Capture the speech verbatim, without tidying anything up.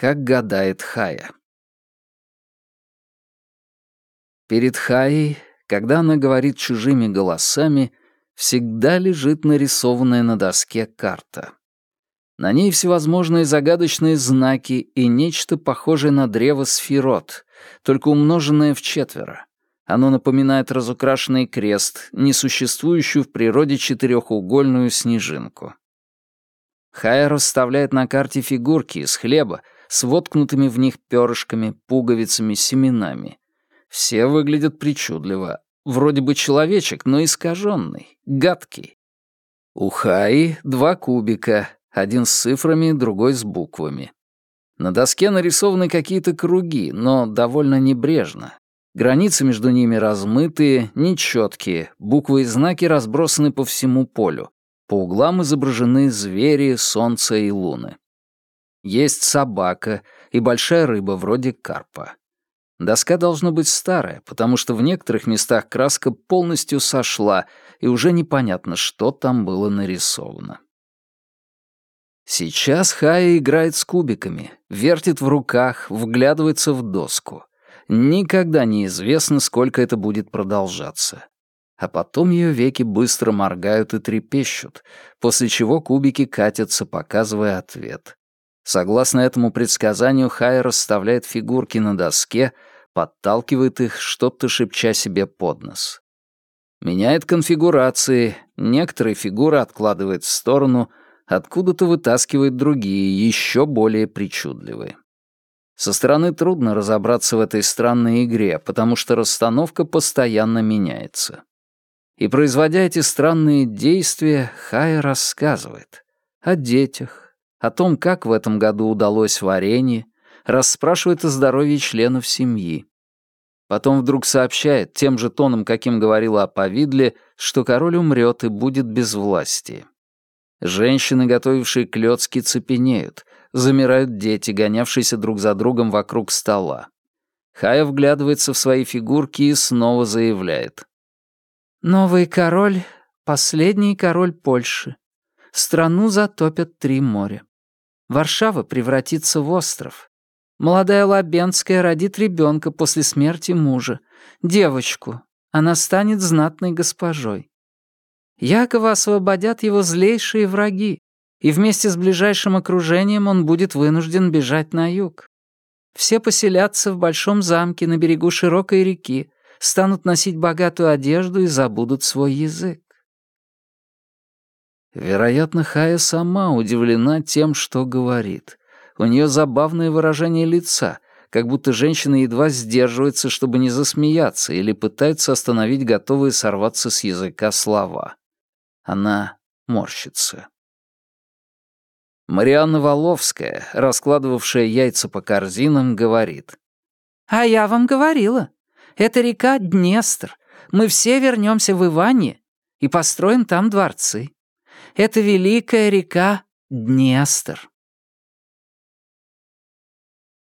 как гадает Хая. Перед Хаей, когда она говорит чужими голосами, всегда лежит нарисованная на доске карта. На ней всевозможные загадочные знаки и нечто похожее на древо сфирот, только умноженное в четверо. Оно напоминает разукрашенный крест, несуществующую в природе четырехугольную снежинку. Хая расставляет на карте фигурки из хлеба с воткнутыми в них перышками, пуговицами, семенами. Все выглядят причудливо. Вроде бы человечек, но искаженный, гадкий. У Хаи два кубика, один с цифрами, другой с буквами. На доске нарисованы какие-то круги, но довольно небрежно. Границы между ними размытые, нечеткие, буквы и знаки разбросаны по всему полю. По углам изображены звери, солнце и луны. Есть собака и большая рыба вроде карпа. Доска должна быть старая, потому что в некоторых местах краска полностью сошла, и уже непонятно, что там было нарисовано. Сейчас Хая играет с кубиками, вертит в руках, вглядывается в доску. Никогда не известно, сколько это будет продолжаться. А потом ее веки быстро моргают и трепещут, после чего кубики катятся, показывая ответ. Согласно этому предсказанию, Хая расставляет фигурки на доске, подталкивает их, что-то шепча себе под нос. Меняет конфигурации, некоторые фигуры откладывает в сторону, откуда-то вытаскивает другие, еще более причудливые. Со стороны трудно разобраться в этой странной игре, потому что расстановка постоянно меняется. И, производя эти странные действия, Хая рассказывает о детях, о том, как в этом году удалось варенье, расспрашивает о здоровье членов семьи. Потом вдруг сообщает, тем же тоном, каким говорила о повидле, что король умрет и будет без власти. Женщины, готовившие клёцки, цепенеют, замирают дети, гонявшиеся друг за другом вокруг стола. Хая вглядывается в свои фигурки и снова заявляет. «Новый король — последний король Польши. Страну затопят три моря. Варшава превратится в остров. Молодая Лабенская родит ребенка после смерти мужа, девочку. Она станет знатной госпожой. Якова освободят его злейшие враги, и вместе с ближайшим окружением он будет вынужден бежать на юг. Все поселятся в большом замке на берегу широкой реки, станут носить богатую одежду и забудут свой язык». Вероятно, Хая сама удивлена тем, что говорит. У нее забавное выражение лица, как будто женщина едва сдерживается, чтобы не засмеяться, или пытается остановить готовые сорваться с языка слова. Она морщится. Марианна Воловская, раскладывавшая яйца по корзинам, говорит. «А я вам говорила, это река Днестр. Мы все вернемся в Иванье и построим там дворцы. Это великая река Днестр».